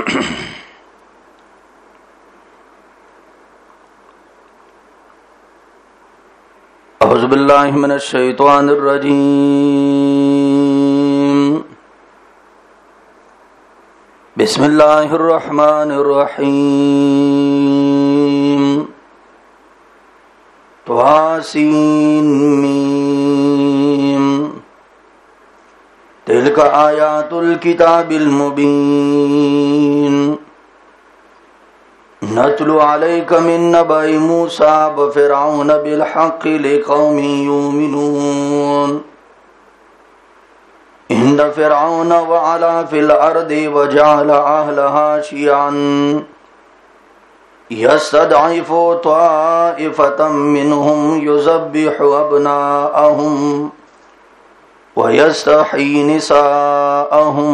औज़ु बिल्लाहि मिनश शैतानिर रजीम। बिस्मिल्लाहिर रहमानिर रहीम। तवासीन मीम। तिल्का आयातुल किताबिल मुबीन। नत्लु अलैका मिन नबइ मूसा व फिरऔन बिल हक़्क़ि लिक़ौमिन युमिनून। इन्न फिरऔन व अला फिल अर्दि व जअल अहलहा शियअन यस्तदइफु ताइफतम मिनहुम युज़ब्बिहु अब्नाअहुम व यस्तहयी निसाअहुम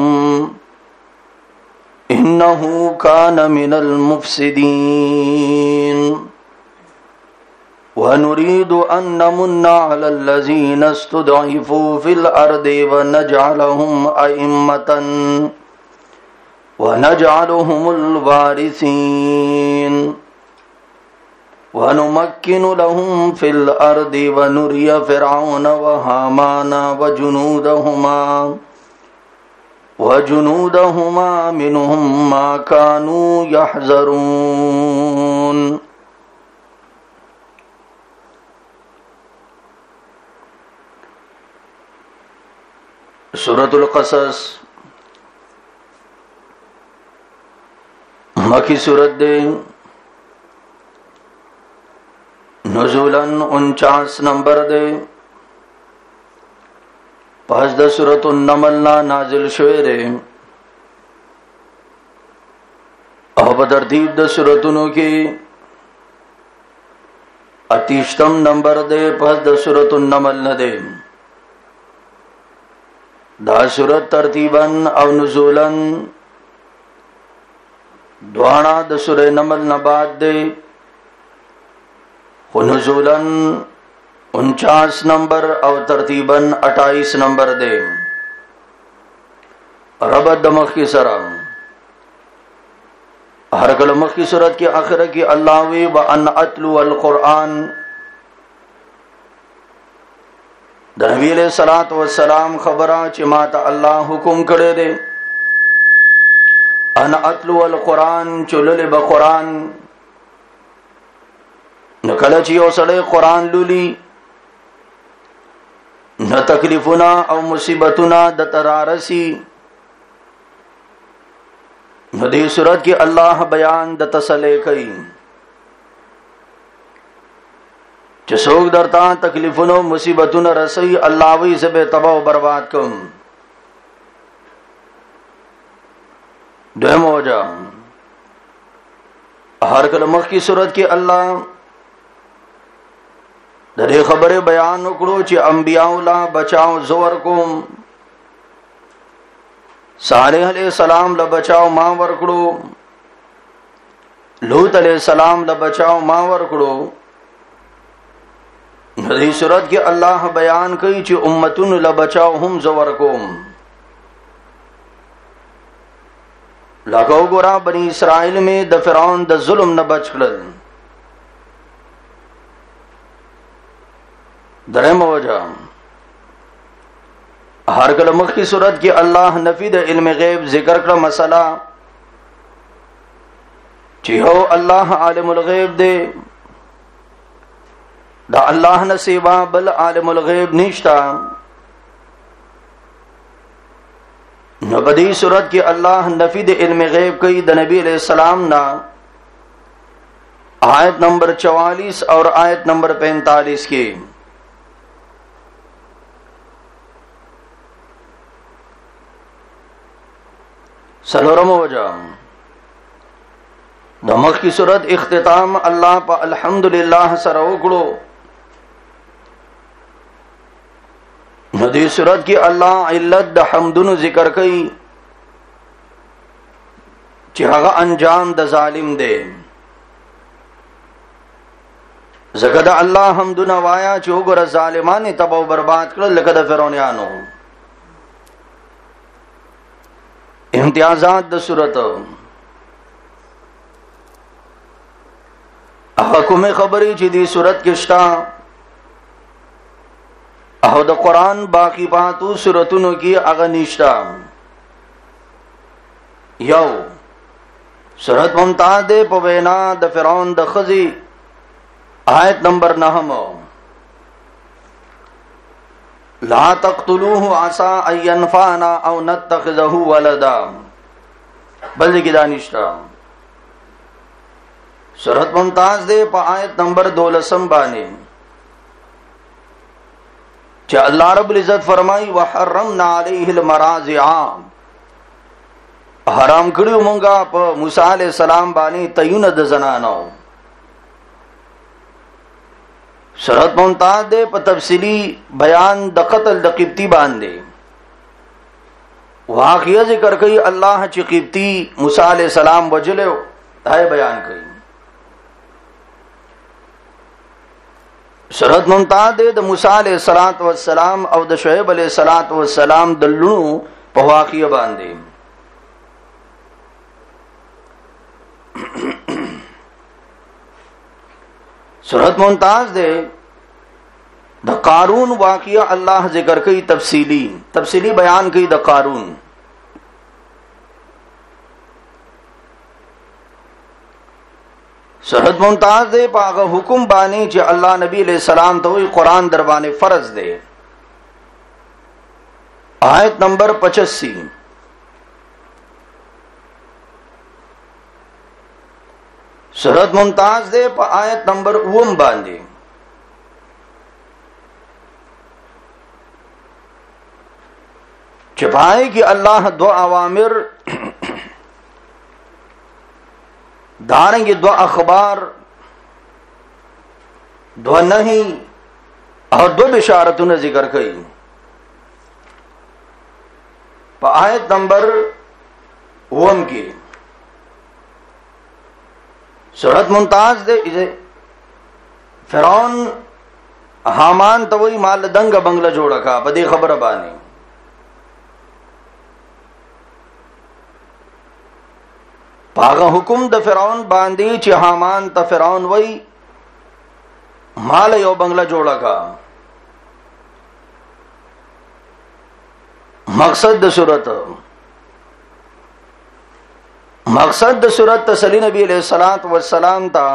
इन्नहु कान मिनल मुफ़्सिदीन। व नुरीदु अन नमुन्ना अलल लज़ीना इस्तुदइफू फिल अर्दि व नजअलहुम अइम्मतन व नजअलहुमुल वारिसीन व नुमक्किनु लहुम फिल अर्दि व नुरिय फिरऔन व हामान व जुनूदहुमा मिनहुम मा कानू यहज़रून। सूरतुल क़सस मक्की सूरत दे नुज़ूलन 49 नंबर दे पस द सूरतुन नमल ना नाजिल शुएरे और बतरतीब द सूरतुनों की 38 नंबर दे पस द सूरतुन नमल न दे दा सूरत तरतीबन और नुज़ूलन द्वाणा द सूरे नमल नबाद दे नुज़ूलन 49 नंबर और तरतीबन 28 नंबर दे रबत दमख की सरम हर कलमख की सूरत की आखिर की अल्लाहवी व अन अतलु अल कुरान नबी अलैहिस्सलातु वस्सलाम खबरा चिमाता अल्लाह हुकुम करे दे अन अतलु अल कुरान चुलल ब कुरान न कलची ओसड़े कुरान लुली न तकलीफुना और मुसीबतुना दतरारसी नदी सूरत की अल्लाह बयान दतसले कई चसोग दरता तकलीफुनो मुसीबतुना रसई अल्लाहवी से बेतबाह बर्बाद कम दो मौजा हर कलमख की सूरत की अल्लाह दरे खबरे बयान उकड़ो ची अंबियाउला बचाओ जोर को सालेह अलैहिस्सलाम ला बचाओ मां वरकड़ो लूत अलैहिस्सलाम ला बचाओ मां वरकड़ो नदी सूरत के अल्लाह बयान कई ची उम्मतुन ला बचाओ हम जोर को लगाओ गोरा बनी इसराइल में द फिरौन द जुल्म न बचकड़ल दरम वजह हर कलमख की सूरत की अल्लाह नफीद इल्म गैब जिक्र कर मसला चिहो अल्लाह आलिमुल गैब दे दा अल्लाह न सेवा बल आलिमुल गैब निश्ता नबदी सूरत की अल्लाह नफीद इल्म गैब कई द नबी अलैहिस्सलाम ना आयत नंबर 44 और आयत नंबर 45 की सलोरम वजह दमख की सूरत इख्तिताम अल्लाह पा अल्हम्दुलिल्लाह सर उकड़ो नदी सूरत की अल्लाह इल्लत द हमदुन जिक्र कई चिहागा अंजाम द जालिम दे जगदा अल्लाह हमदुन वाया चोगर जालिमानी तबाह बर्बाद कर लगद फिरौनियानो इम्तियाजात द सूरत حکم خبری چې دی صورت کې شتا او د قران باقی پاتو سورتونو کې هغه نشتا. یو سورت ممتاز ده په وینا د فرعون د خزي آیت نمبر 9 لا تقتلوه عسى ان ينفعنا او نتخذه ولدا بل کې دانشتا. سورت ممتاز ده په آیت نمبر 12 باندې چې الله رب العزت فرمایي وحرمنا عليه المراضع حرام کړیو مونږه په موسی عليه السلام باندې تیونه د زنانو. سورت ممتاز ده په تفصیلی بیان د قتل د قبطی باندې واقعي ذکر کوي الله چې قبطی موسی عليه السلام وجلو دا بیان کوي. سورت ممتاز ده د موسی علیہ الصلوۃ والسلام او د شعیب علیہ الصلوۃ والسلام د لونو په واقعه باندې. سورت ممتاز ده د قارون واقعه الله ذکر کوي تفصیلی بیان کوي د قارون. سورت ممتاز ده پاغه حکم باندې چې الله نبی علیہ السلام ته وی قران در باندې فرض ده. آیت نمبر 85 سورت ممتاز ده په آیت نمبر 9 باندې چپائے کہ اللہ دو اوامر دارنگی دو اخبار دو نہی اور دو بشارتوں نے ذکر کئی. پا آیت نمبر 1 کی سورت ممتاز دے فرعون حامان توئی مال دنگ بنگلہ جوڑا کا پدی خبر بانی. پاغه حکم د فرعون باندې چې حامان ته فرعون وای مال یو بنگلا جوړا کا. مقصد د صورت تسلی نبی علیہ الصلوۃ والسلام تا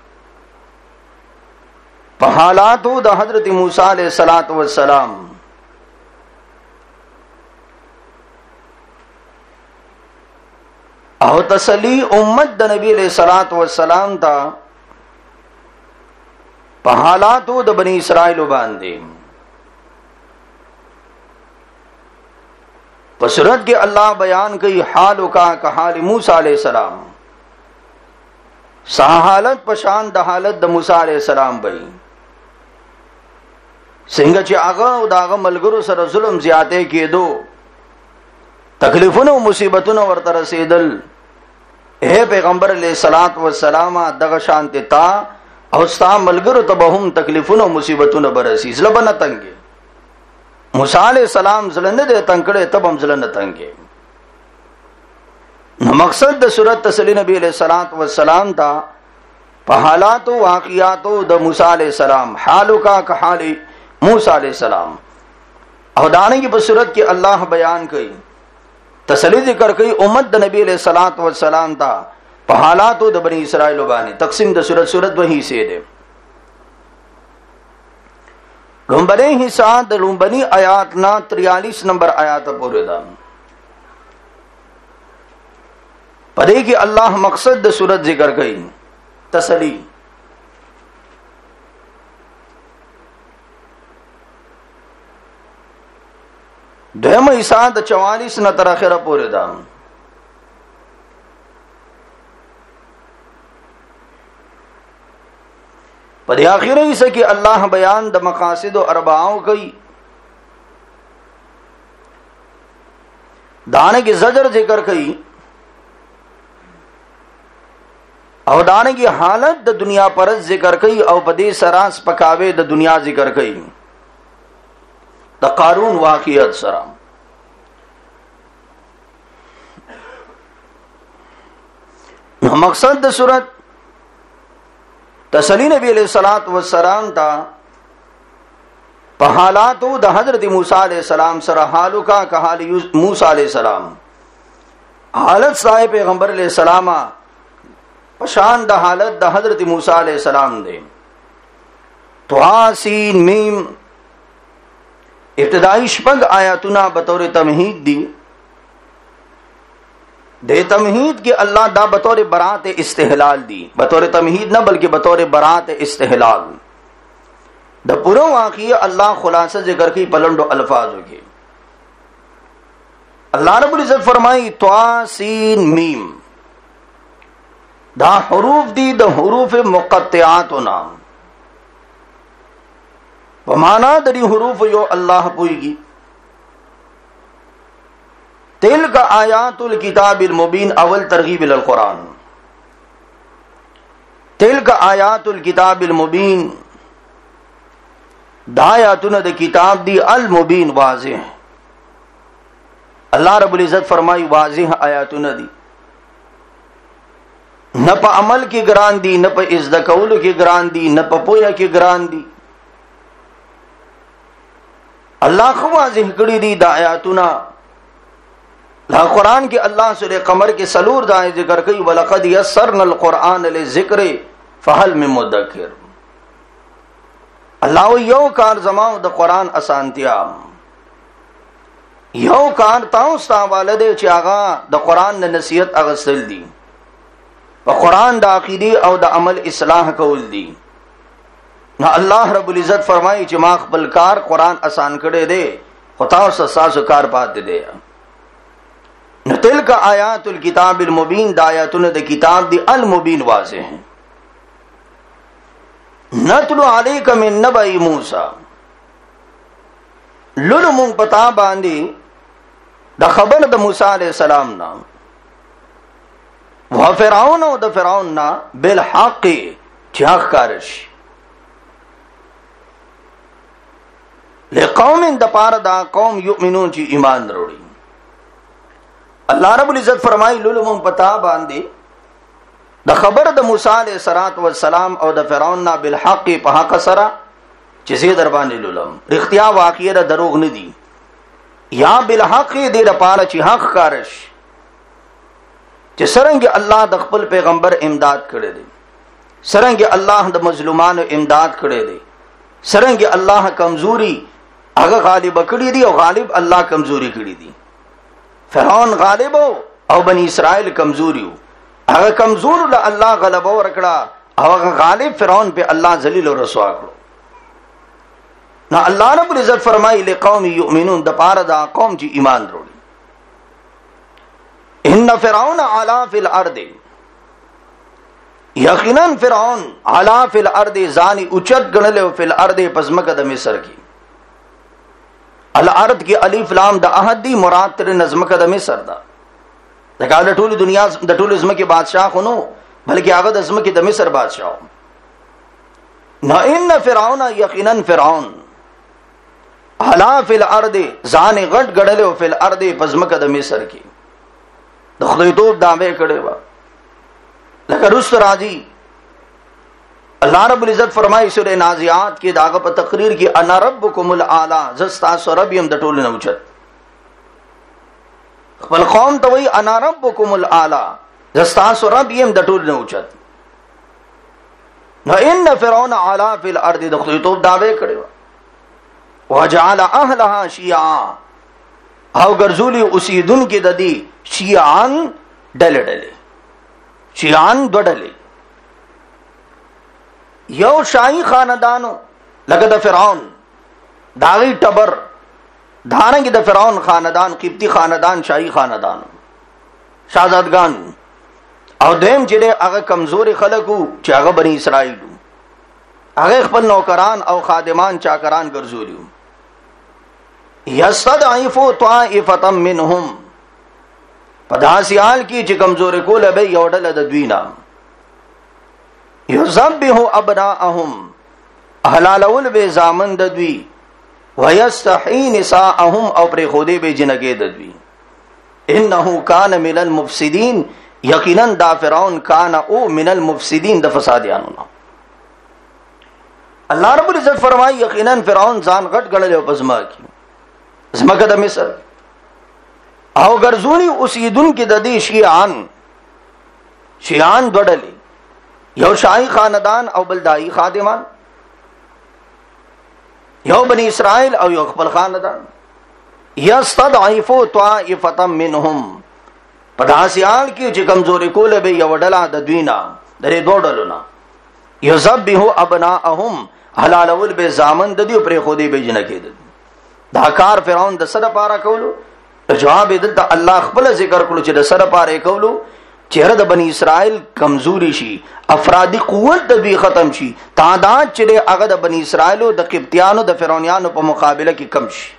په حالاتو د حضرت موسی علیہ الصلوۃ والسلام او تسلی امت د نبی علیہ الصلوۃ والسلام تا په حالاتو د بنی اسرائیل باندې. په صورت کې الله بیان کوي حال کا حال موسی علیہ السلام سا حالت پشان د حالت د موسی علیہ السلام وي. څنګه چې هغه او داغه ملګرو سره ظلم زیاته کېدو تکلیفونه او مصیبتونه ورته رسیدل. اے پیغمبر علیہ الصلوۃ والسلام دغه شانت تا او ستا ملګرو ته به هم تکلیفونه او مصیبتونه برسي زلبنه تنګي. موسی علیہ السلام زلنه د تنګړې ته هم زلنه تنګي. نو مقصد د صورت تسلی نبی علیہ الصلوۃ والسلام تا په حالات او واقعات د موسی علیہ السلام حالو کا حال موسی علیہ السلام او دانګي په صورت کې الله بیان کوي تسلی ذکر کوي امت د نبی علیہ الصلوۃ والسلام تا په حالاتو د بنی اسرائیل باندې. تقسیم د صورت وਹੀ سے ده. لومبنی حصہ د لومبنی آیات نا 43 نمبر آیات پورې ده. پدې کې الله مقصد د صورت ذکر کوي تسلی. دویم حصہ د 44 نه تر اخره پورې ده. په دې اخیری حصہ کې الله بیان د مقاصد او اربعو کوي. دانه کې زجر ذکر کوي او دانه کې حالت د دنیا پرز ذکر کوي او په دې سراس پکاوي د دنیا ذکر کوي. د قارون واقعیت سره مقصد د صورت تسلی نبی علیہ الصلوۃ والسلام تا په حالاتو د حضرت موسی علیہ السلام سره حالو کا که حال موسی علیہ السلام حالت صاحب پیغمبر علیہ السلام پشان د حالت د حضرت موسی علیہ السلام دے. طه سین میم ابتدائی شپږ آیاتونه بطور تمہید دی. دے تمہید کے اللہ دا بطور برات استحلال دی, بطور تمہید نہ بلکہ بطور برات استحلال. دا پورا واقعی اللہ خلاصہ ذکر کی پلنڈو الفاظ کے. اللہ رب العزت فرمائی طه سین میم دا حروف دی دا حروف مقطعات نام ومانا دری حروف یو اللہ پوئی گی. تلک آیات الکتاب المبین اول ترغیب القرآن. تلک آیات الکتاب المبین دا آیاتون دا کتاب دی المبین واضح. اللہ رب العزت فرمائی واضح آیاتون دی, نہ پا عمل کی گران دی, نہ پا ازدکول کی گران دی, نہ پا پویا کی گران دی. اللہ خو واضح کری دی دا آیاتونا. لا قرآن کے اللہ سورہ قمر کے سلور دائیں ذکر کئی وَلَقَدْ يَسَّرْنَا الْقُرْآنَ لِلذِّكْرِ فَهَلْ مِن مُدَّكِرٍ. اللہ یو کار زماؤ دا قرآن اسانتیا, یو کار تاؤں ستا والدے چاگا دا قرآن نا نصیحت اغسل دی, و قرآن دا عقیدی او دا عمل اصلاح کول دی. نا اللہ رب العزت فرمائی چی ما خپل کار قرآن آسان کڑے دے, خطاو ساسو کار پاتے دے. نا تلک آیات الکتاب المبین دا آیاتون دا کتاب دی المبین واضح ہیں. نتلو علیک من نبئی موسیٰ لولو مونگ پتا باندی دا خبر دا موسیٰ علیہ السلام نا و فرعون و دا فرعون نا بالحق چاک کارش لقوم دا پار دا قوم یؤمنون چی ایمان روڑی. اللہ رب العزت فرمائی لولو مونگ پتا باندی دا خبر دا موسیٰ علیہ السلام او دا فرعون نا بالحق پا حق سرا چیزی در باندی لولم رختیا واقعی دا دروغ ندی یا بالحق دی دا پارا چی حق کارش چی سرنگ اللہ دا خپل پیغمبر امداد کرے دے, سرنگ اللہ دا مظلومان امداد کرے دے, سرنگ اللہ کمزوری اگر غالب کری دی او غالب اللہ کمزوری کری دی. فرعون غالب ہو او بنی اسرائیل کمزوری ہو, اگر کمزور اللہ غلبہ رکڑا او اگر غالب فرعون پہ اللہ ذلیل و رسوا کرو. نا اللہ رب العزت فرمائی لقوم یؤمنون دا پارا دا قوم جی ایمان روڑی. ان فرعون علا فی الارض یقیناً فرعون علا فی الارض زانی اچت گنلے فی الارض پزمک دا مصر کی. الارض کی الف لام دا احد دی مراد تر نظمک دا مصر دا لکہ دا ٹولی دنیا دا ٹولی ازم کی بادشاہ خونو بلکہ آغا دا ازم کی دا مصر بادشاہ. نا ان فرعون یقیناً فرعون علا فی الارض زانی غٹ گڑلے فی الارض پزمک دا مصر کی دا خلیطوب دعوے کڑے با. لکہ رست راجی اللہ رب العزت فرمائی سورہ نازعات کی داغا پا تقریر کی انا ربکم العالی زستاسو ربیم دا ٹول نوچت. خپل قوم تا وی انا ربکم العالی زستاسو ربیم دا ٹول نوچت. ان فرعون علا فی الارض دا خلیطوب دعوے کڑے با وجعل اہلها شیعا او گرزولی اسی دن کی ددی شیعان ڈلے ڈلے, شیعان دو ڈلے. یو شاہی خاندانو لگا دا فرعون داغی ٹبر دھارنگی دا فرعون خاندان قبطی خاندان شاہی خاندان شہزادگان او دویم چلے اگا کمزور خلقو چی اگا بنی اسرائیلو اگا خپل نوکران او خادمان چاکران گرزولیو. یستضعف طائفة منهم پداسیال کی چی کمزور کو لبے یوڈل ددوینا یذبح ابناءهم احلالول بے زامن ددوی ویستحی نساءهم او پر خودے بے جنگے ددوی. انہو کان من المفسدین یقیناً دا فرعون کان او من المفسدین دا فسادیانونا الله رب العزت فرمایي یقینا فرعون ځان غټ غړل او پزما کی زمکه د مصر او ګرځونی اوسیدون کې د دې شیعان دوړلې یو شاهي خاندان او بلدایي خادمان یو بنی اسرائیل او یو خپل خاندان یستضعفوا طائفه منهم پداسیال کې چې کمزوري کوله به یو ډله د دوینا درې دوه ډلونه یذبحوا ابناءهم حلالول به زامن د دې پرې خو دې به جن کېدل دا کار فرعون د سره پارا کولو جواب دې د الله خپل ذکر کولو چې د سره پاره کولو چهره د بنی اسرائیل کمزوري شي افرادی قوت د دوی ختم شي تعداد چې هغه د بنی اسرائیلو د قبطیانو د فرعونانو په مقابله کې کم شي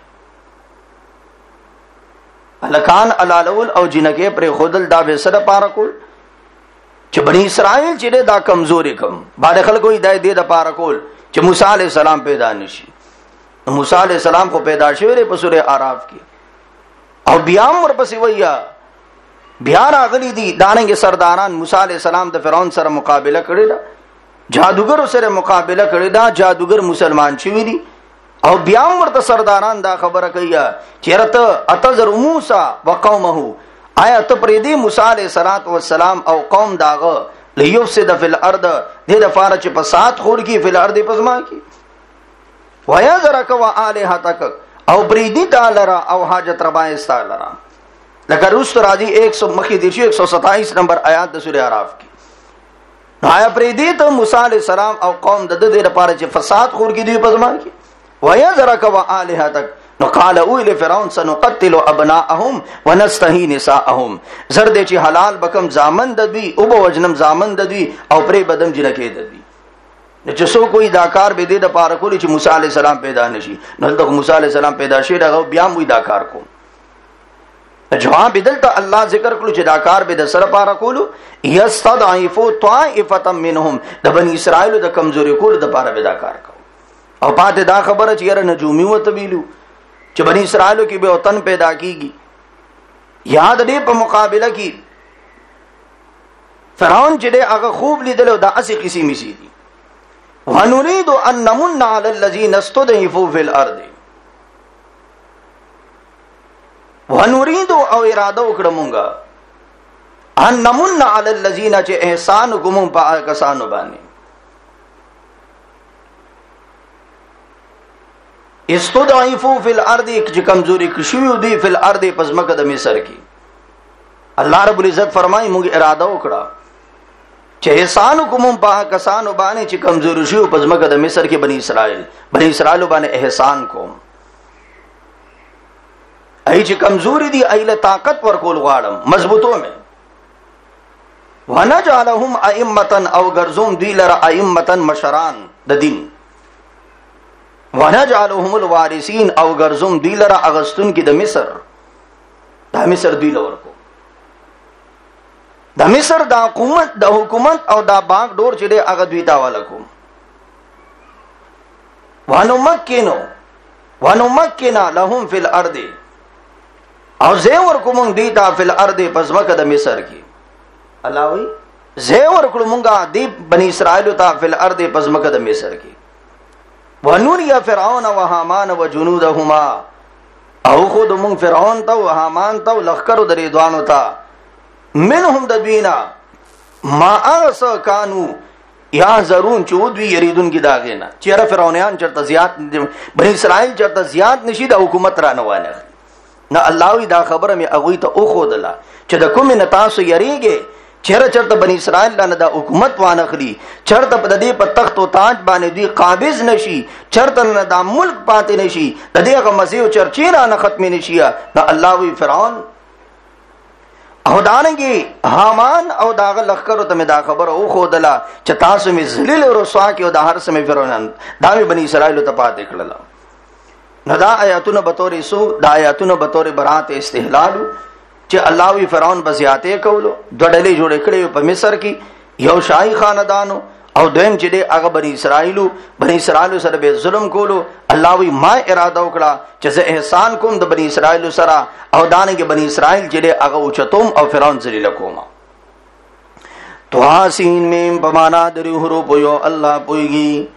الکان علالول او جنکه پر خودل دا به سره پاره کول چې بنی اسرائیل چې دا کمزوري کم باندې خلکو هدایت دې د پاره کول چې موسی علی السلام پیدا نشي موسی علی السلام کو پیدا شوی په سوره اعراف کې او بیا ورپسې ویا بیا راغلي دي دانګي سرداران موسی علی السلام د فرعون سره مقابله کړی دا جادوګر سره مقابله کړی دا جادوګر مسلمان شوی دي او بیا ورته سرداران دا خبره کوي چې رته اتذر موسی وقومه آیا ته پرې دی موسی علیہ السلام او قوم داغه لیفسد فی الارض دې د فارچ په سات خور کی فی الارض پزما کی ويذرک والهتک او پرې دی تعالی او حاجت ربا استعالی لکه روست راځي 100 مخې دی 127 نمبر آیات د سوره اعراف کې آیا پرې دی ته موسی علیہ السلام او قوم د دې لپاره چې فساد خور کی دی پزما کی ويذرك والهتك نقال اول فرعون سنقتل ابناءهم ونستحيي نساءهم زرد چې حلال بکم زامن د دوی او بوجنم زامن د دوی او پرې بدم جنه کې د دوی چې سو کوئی داکار به دې د پاره کولی چې موسی عليه السلام پیدا نشي نو د موسی عليه السلام پیدا شي دا بیا موي داکار کو جواب بدلته الله ذکر کړو چې داکار به د سره پاره کولو یستضعفوا طائفه منهم د بنی اسرائیل د کمزوري کول د پاره به داکار کو او پاتې دا خبره چې یاره نجومی وته ویلو چې بنی اسرائیلو کې به وطن پیدا کیږي یاد دې په مقابله کې فرعون چې هغه خوب لیدل دا اسی قسمي سي دي ونريد ان نمن على الذين استضعفوا في الارض ونريد او اراده وکړه مونږه ان نمن على الذين چې احسان کوم په کسانو باندې استضعفوا فی الارض چې کمزوري کشوی دی فی الارض پزمکه د مصر کې الله رب العزت فرمایي موږ اراده وکړه چې احسان کوم په کسانو باندې چې کمزوري شو پزمکه د مصر کې بنی اسرائیل باندې احسان کوم ای چې کمزوري دي ایله طاقت ورکول غواړم مضبوطو مې ونجعلهم ائمه او غرزوم دی لره ائمه مشران د دین ونجعلهم الوارثین او غرزم دی لرا اغستون کی د مصر دی لور کو د مصر دا حکومت او دا باغ ډور چې دی هغه دوی تا ولکم ونمکنا لهم فی الارض او زیور کوم دی تا فی الارض پزمکه د مصر کی الله وی زیور کومګه دی بنی اسرائیل تا فی الارض پزمکه د مصر کی ونوري فرعون وهامان وجنودهما او خود من فرعون ته وهامان ته لخر د رضوانو ته منهم د دوینا ما اس کانو یا زرون چودوی یریدون کی داغینا چیرې فرعونیان چرته زیات بنی اسرائیل چرته زیات نشي د حکومت را نوانه نه الله وی دا خبره می اغوی ته او خودلا چې د کوم نتاسو یریږي چرته بنی اسرائیل لاندې د حکومت وانخلی چرته په دې په تخت او تاج باندې دی قابض نشي چرته د ملک پاتې نشي د دې غمزه او چرچې را نه ختم نشي نو الله وی فرعون او دانګي حامان او داغه لخر ته دا خبر او خودلا چې تاسو می ذلیل او رسوا کې او د هر سمې فرعون دا بنی اسرائیل ته پاتې کړل نو دا آیاتونه به تورې سو دا آیاتونه به تورې برات استحلال چې الله وی فرعون بزیاته کولو دوړلې جوړ کړې په مصر کې یو شاهي خاندانو او دویم چې هغه بنی اسرائیل سره به ظلم کولو الله وی ما اراده وکړه چې زه احسان کوم د بنی اسرائیل سره او دانګ بنی اسرائیل چې هغه اوچتوم او فرعون ذلیل کوم تواسین میم بمانا درو حروف یو الله پويږي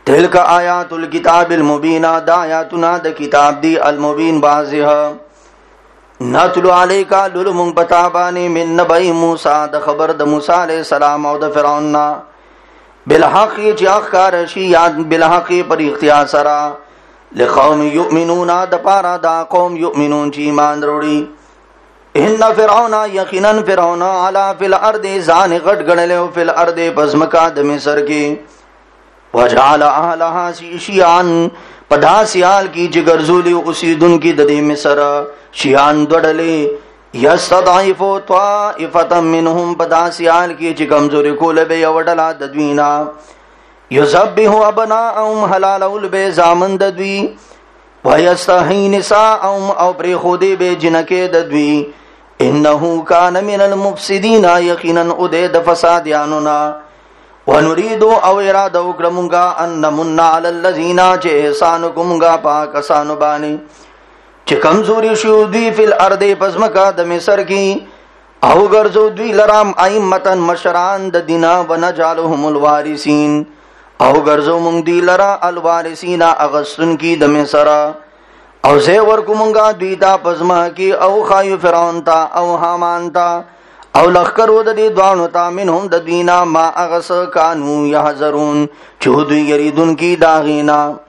تلک آیات الکتاب المبین، دا آیاتنا د کتاب دی المبین واضح. نتلو علیکا للمون پتابانی من نبی موسی، د خبر د موسی علیہ السلام او د فرعون نا، بالحق چې اخکار شي یاد بالحق پر اختیار سرا، لقوم یؤمنون د پارا دا قوم یؤمنون چې ایمان وروړي. ان فرعون یقینا فرعون علا فی الارض ځان غټ غړلو فی الارض پزمکا د مصر کې، وجعل اهلها شیعا پدا سیال کی جگرزولی اسیدن کی د مصر شیعان دوڑلے، یستضعف طائفة منهم پدا سیال کی چې کمزوری کول به وډلا د دوینا، یذبح ابناءهم حلال البه زامن د دوی، ويستحيي نساءهم او پر خودی به جنکه د دوی، انه کان من المفسدين یقینا اود د فسادیانونا. ونريد او اراده وکړمږه ان نمن علی الذین چې احسان کومږه پاکستان باندې چې کمزوري شو دوی فل ارض پزمکا د مصر کی، او ګرځو دوی لرام ائمتن مشران د دینا ونجعلهم الوارثین، او ګرځو مونږ دی لرا الوارثین اغسن کی د مصر، او زه ورکومږه دوی تا پزما کی او خایو فرعون تا او حامان تا او لخکر ود دی دوانو تا منهم د دینا ما اغس کانو یحذرون چودوی یریدن کی داغینا.